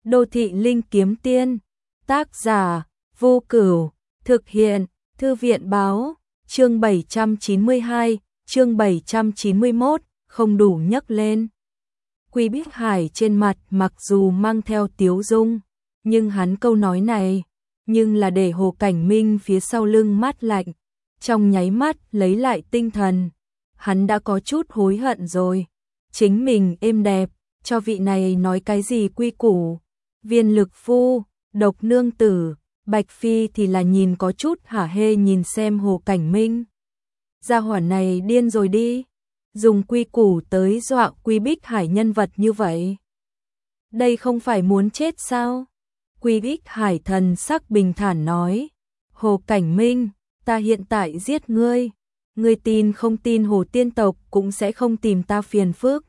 Đô thị linh kiếm tiên, tác giả, Vô Cửu, thực hiện, Thư viện báo, chương 792, chương 791, không đủ nhấc lên. Quý Bích Hải trên mặt mặc dù mang theo tiếu dung, nhưng hắn câu nói này, nhưng là để Hồ Cảnh Minh phía sau lưng mát lạnh, trong nháy mắt lấy lại tinh thần. Hắn đã có chút hối hận rồi, chính mình êm đẹp, cho vị này nói cái gì quy củ. Viên Lực Phu, Độc Nương Tử, Bạch Phi thì là nhìn có chút hả hê nhìn xem Hồ Cảnh Minh. Gia hỏa này điên rồi đi, dùng quy củ tới dọa Quý Bích Hải nhân vật như vậy. Đây không phải muốn chết sao? Quý Bích Hải thần sắc bình thản nói, Hồ Cảnh Minh, ta hiện tại giết ngươi, ngươi tin không tin Hồ tiên tộc cũng sẽ không tìm ta phiền phức.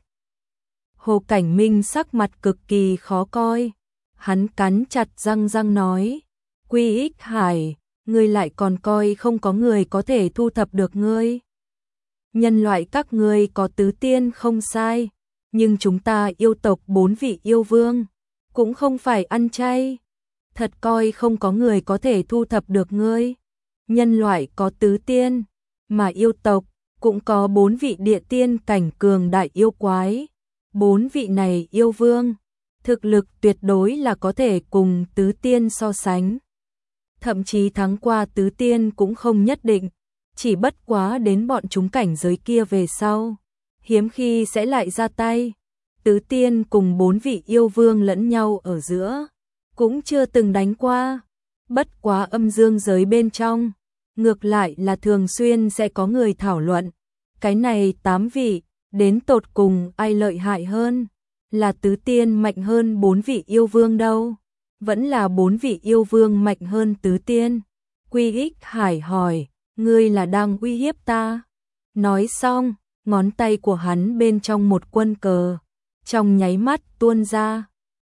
Hồ Cảnh Minh sắc mặt cực kỳ khó coi, hắn cắn chặt răng nói, Quý Bích Hải, ngươi lại còn coi không có người có thể thu thập được ngươi. Nhân loại các ngươi có tứ tiên không sai, nhưng chúng ta yêu tộc 4 vị yêu vương, cũng không phải ăn chay. Thật coi không có người có thể thu thập được ngươi. Nhân loại có tứ tiên, mà yêu tộc cũng có 4 vị địa tiên cảnh cường đại yêu quái. 4 vị này yêu vương, thực lực tuyệt đối là có thể cùng tứ tiên so sánh. Thậm chí thắng qua tứ tiên cũng không nhất định, chỉ bất quá đến bọn chúng cảnh giới kia về sau, hiếm khi sẽ lại ra tay. Tứ tiên cùng 4 vị yêu vương lẫn nhau ở giữa, cũng chưa từng đánh qua. Bất quá âm dương giới bên trong, ngược lại là thường xuyên sẽ có người thảo luận, cái này 8 vị, đến tột cùng ai lợi hại hơn, là tứ tiên mạnh hơn 4 vị yêu vương đâu, vẫn là 4 vị yêu vương mạnh hơn tứ tiên. Quý Bích Hải hỏi, ngươi là đang uy hiếp ta? Nói xong, ngón tay của hắn bên trong một quân cờ, trong nháy mắt tuôn ra,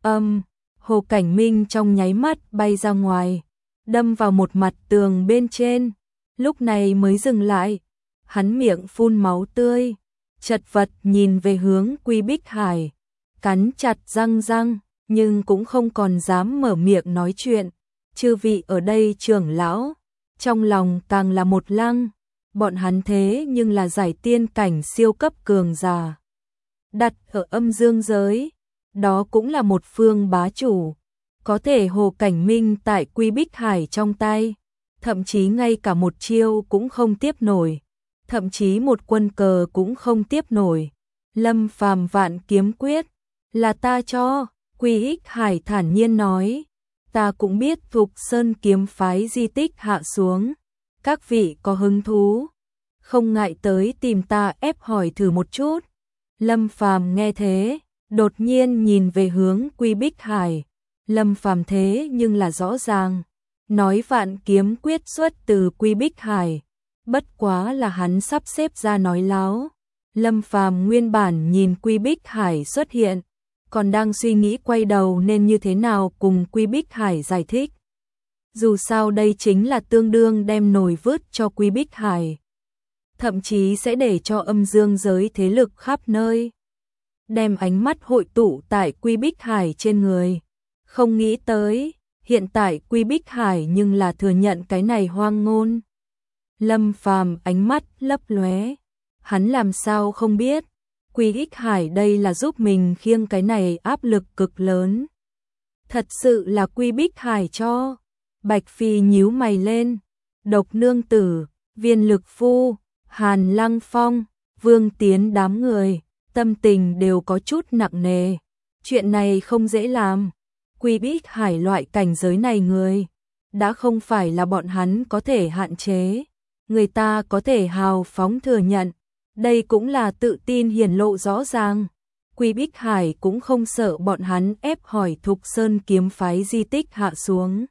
Hồ Cảnh Minh trong nháy mắt bay ra ngoài, đâm vào một mặt tường bên trên, lúc này mới dừng lại, hắn miệng phun máu tươi, chật vật nhìn về hướng Quý Bích Hải, cắn chặt răng, nhưng cũng không còn dám mở miệng nói chuyện. Chư vị ở đây trưởng lão, trong lòng càng là một lăng, bọn hắn thế nhưng là giải tiên cảnh siêu cấp cường giả, đặt ở âm dương giới, đó cũng là một phương bá chủ, có thể Hồ Cảnh Minh tại Quý Bích Hải trong tay, thậm chí ngay cả một chiêu cũng không tiếp nổi, thậm chí một quân cờ cũng không tiếp nổi. Lâm Phàm vạn kiếm quyết, là ta cho. Quý Bích Hải thản nhiên nói, ta cũng biết Thục Sơn kiếm phái di tích hạ xuống, các vị có hứng thú, không ngại tới tìm ta ép hỏi thử một chút. Lâm Phàm nghe thế, đột nhiên nhìn về hướng Quý Bích Hải. Lâm Phàm thế nhưng là rõ ràng, nói vạn kiếm quyết xuất từ Quý Bích Hải, bất quá là hắn sắp xếp ra nói láo. Lâm Phàm nguyên bản nhìn Quý Bích Hải xuất hiện, còn đang suy nghĩ quay đầu nên như thế nào cùng Quý Bích Hải giải thích. Dù sao đây chính là tương đương đem nồi vớt cho Quý Bích Hải, thậm chí sẽ để cho âm dương giới thế lực khắp nơi đem ánh mắt hội tụ tại Quý Bích Hải trên người. Không nghĩ tới, hiện tại Quý Bích Hải nhưng là thừa nhận cái này hoang ngôn. Lâm Phàm ánh mắt lấp lóe, hắn làm sao không biết, Quý Bích Hải đây là giúp mình khiêng cái này áp lực cực lớn. Thật sự là Quý Bích Hải cho. Bạch Phi nhíu mày lên, Độc Nương Tử, Viên Lực Phu, Hàn Lăng Phong, Vương Tiến đám người, tâm tình đều có chút nặng nề. Chuyện này không dễ làm. Quý Bích Hải loại cảnh giới này người, đã không phải là bọn hắn có thể hạn chế. Người ta có thể hào phóng thừa nhận, đây cũng là tự tin hiển lộ rõ ràng. Quý Bích Hải cũng không sợ bọn hắn ép hỏi Thục Sơn kiếm phái di tích hạ xuống.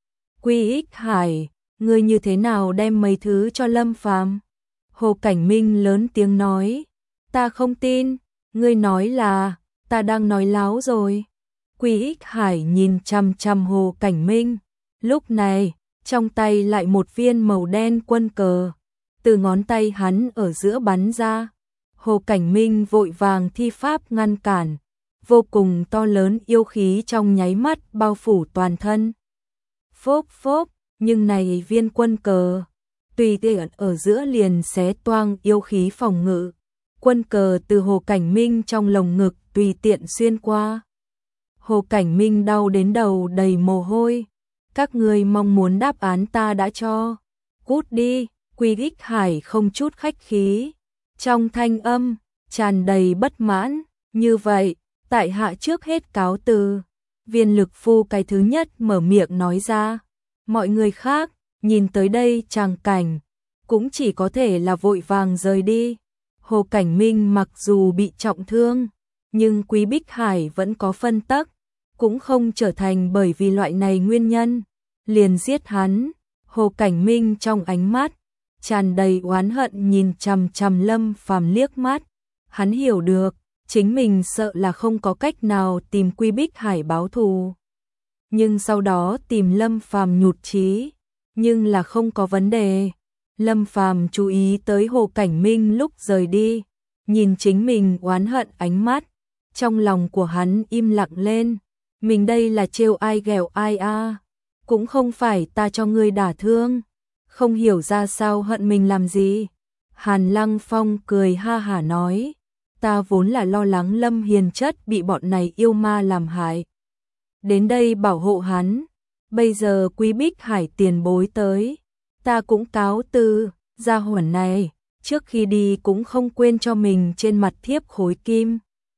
Quý Bích Hải, ngươi như thế nào đem mấy thứ cho Lâm Phàm? Hồ Cảnh Minh lớn tiếng nói, ta không tin, ngươi nói là, ta đang nói láo rồi. Quý Bích Hải nhìn chằm chằm Hồ Cảnh Minh, lúc này, trong tay lại một viên màu đen quân cờ, từ ngón tay hắn ở giữa bắn ra. Hồ Cảnh Minh vội vàng thi pháp ngăn cản, vô cùng to lớn yêu khí trong nháy mắt bao phủ toàn thân. Phốp phốp, nhưng này viên quân cờ, tùy tiện ở giữa liền xé toang yêu khí phòng ngự. Quân cờ từ Hồ Cảnh Minh trong lồng ngực tùy tiện xuyên qua. Hồ Cảnh Minh đau đến đầu đầy mồ hôi. Các ngươi mong muốn đáp án ta đã cho. Cút đi, Quy Ích Hải không chút khách khí. Trong thanh âm, tràn đầy bất mãn. Như vậy, tại hạ trước hết cáo từ. Viên Lực Phu cái thứ nhất mở miệng nói ra. Mọi người khác, nhìn tới đây tràng cảnh, cũng chỉ có thể là vội vàng rời đi. Hồ Cảnh Minh mặc dù bị trọng thương, nhưng Quý Bích Hải vẫn có phân tắc, cũng không trở thành bởi vì loại này nguyên nhân liền giết hắn. Hồ Cảnh Minh trong ánh mắt tràn đầy oán hận nhìn chằm chằm Lâm Phàm liếc mắt. Hắn hiểu được, chính mình sợ là không có cách nào tìm Quý Bích Hải báo thù. Nhưng sau đó tìm Lâm Phàm nhụt chí, nhưng là không có vấn đề. Lâm Phàm chú ý tới Hồ Cảnh Minh lúc rời đi, nhìn chính mình oán hận ánh mắt, trong lòng của hắn im lặng lên. Mình đây là trêu ai ghẹo ai a? Cũng không phải ta cho ngươi đả thương, không hiểu ra sao hận mình làm gì. Hàn Lăng Phong cười ha hả nói, ta vốn là lo lắng Lâm Hiền Chất bị bọn này yêu ma làm hại, đến đây bảo hộ hắn. Bây giờ Quý Bích Hải tiền bối tới, ta cũng cáo từ. Gia hỏa này trước khi đi cũng không quên cho mình trên mặt thiếp khối kim.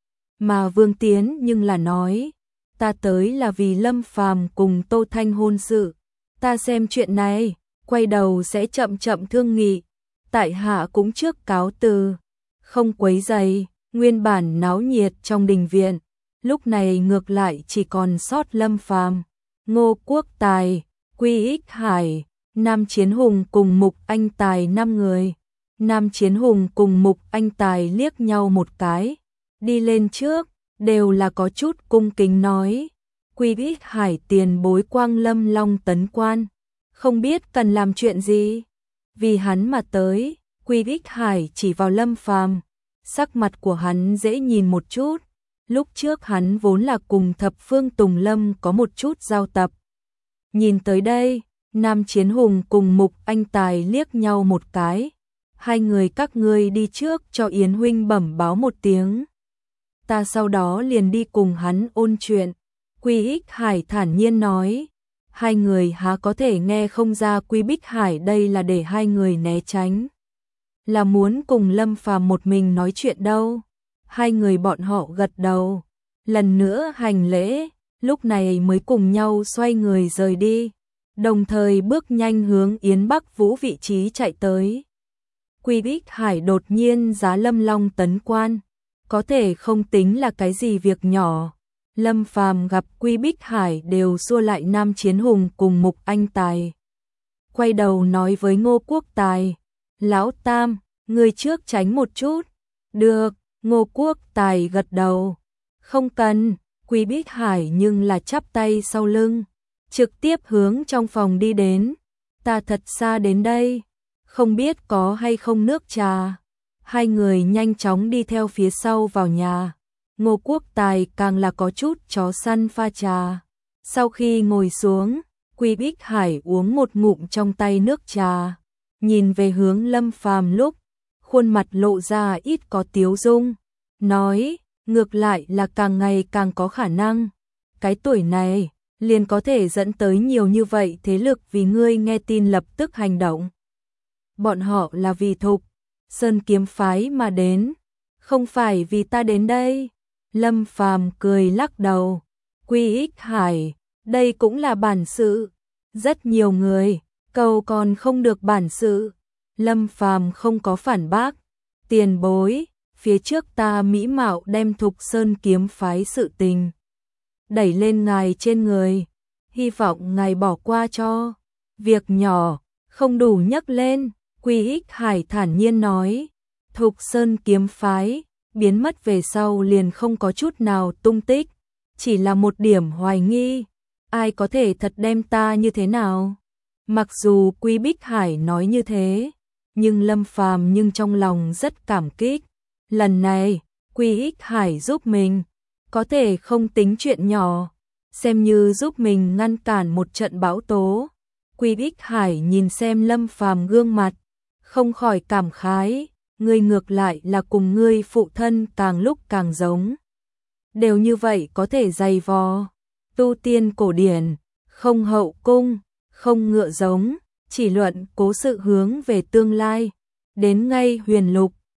Mà Vương Tiến nhưng là nói, ta tới là vì Lâm Phàm cùng Tô Thanh hôn sự, ta xem chuyện này quay đầu sẽ chậm chậm thương nghị, tại hạ cũng trước cáo từ, không quấy rầy. Nguyên bản náo nhiệt trong đình viện, lúc này ngược lại chỉ còn sót Lâm Phàm, Ngô Quốc Tài, Quy Ích Hải, Nam Chiến Hùng cùng Mục Anh Tài 5 người. Nam Chiến Hùng cùng Mục Anh Tài liếc nhau một cái, đi lên trước, đều là có chút cung kính nói, Quy Ích Hải tiền bối quang lâm Long Tấn Quan, không biết cần làm chuyện gì. Vì hắn mà tới. Quy Ích Hải chỉ vào Lâm Phàm, sắc mặt của hắn dễ nhìn một chút. Lúc trước hắn vốn là cùng Thập Phương Tùng Lâm có một chút giao tập. Nhìn tới đây, Nam Chiến Hùng cùng Mục Anh Tài liếc nhau một cái. Hai người các ngươi đi trước cho Yến huynh bẩm báo một tiếng, ta sau đó liền đi cùng hắn ôn chuyện. Quy Ích Hải thản nhiên nói. Hai người há có thể nghe không ra Quy Bích Hải đây là để hai người né tránh, là muốn cùng Lâm Phàm một mình nói chuyện đâu. Hai người bọn họ gật đầu, lần nữa hành lễ, lúc này mới cùng nhau xoay người rời đi, đồng thời bước nhanh hướng Yến Bắc Vũ vị trí chạy tới. Quy Bích Hải đột nhiên giá Lâm Long Tấn Quan, có thể không tính là cái gì việc nhỏ. Lâm Phàm gặp Quy Bích Hải đều xua lại Nam Chiến Hùng cùng Mục Anh Tài. Quay đầu nói với Ngô Quốc Tài, Lão Tam, người trước tránh một chút. Được, Ngô Quốc Tài gật đầu. Không cần. Quy Bích Hải nhưng là chắp tay sau lưng, trực tiếp hướng trong phòng đi đến. Ta thật xa đến đây, không biết có hay không nước trà. Hai người nhanh chóng đi theo phía sau vào nhà. Ngô Quốc Tài càng là có chút chó săn pha trà. Sau khi ngồi xuống, Quy Bích Hải uống một ngụm trong tay nước trà, nhìn về hướng Lâm Phàm lúc, khuôn mặt lộ ra ít có tiếu dung, nói, ngược lại là càng ngày càng có khả năng. Cái tuổi này, liền có thể dẫn tới nhiều như vậy thế lực vì ngươi nghe tin lập tức hành động. Bọn họ là vì Thục Sơn kiếm phái mà đến, không phải vì ta đến đây. Lâm Phàm cười lắc đầu. Quy Ích Hải, đây cũng là bản sự. Rất nhiều người cầu còn không được bản sự. Lâm Phàm không có phản bác. Tiền bối, phía trước ta mỹ mạo đem Thục Sơn kiếm phái sự tình đẩy lên ngài trên người, hy vọng ngài bỏ qua cho. Việc nhỏ, không đủ nhắc lên. Quy Ích Hải thản nhiên nói. Thục Sơn kiếm phái biến mất về sau liền không có chút nào tung tích, chỉ là một điểm hoài nghi, ai có thể thật đem ta như thế nào. Mặc dù Quy Bích Hải nói như thế, nhưng Lâm Phàm nhưng trong lòng rất cảm kích. Lần này, Quy Ích Hải giúp mình, có thể không tính chuyện nhỏ, xem như giúp mình ngăn cản một trận bão tố. Quy Ích Hải nhìn xem Lâm Phàm gương mặt, không khỏi cảm khái, ngươi ngược lại là cùng ngươi phụ thân càng lúc càng giống. Đều như vậy có thể dày vò, tu tiên cổ điển, không hậu cung, không ngựa giống, chỉ luận cố sự hướng về tương lai. Đến ngay huyền lục,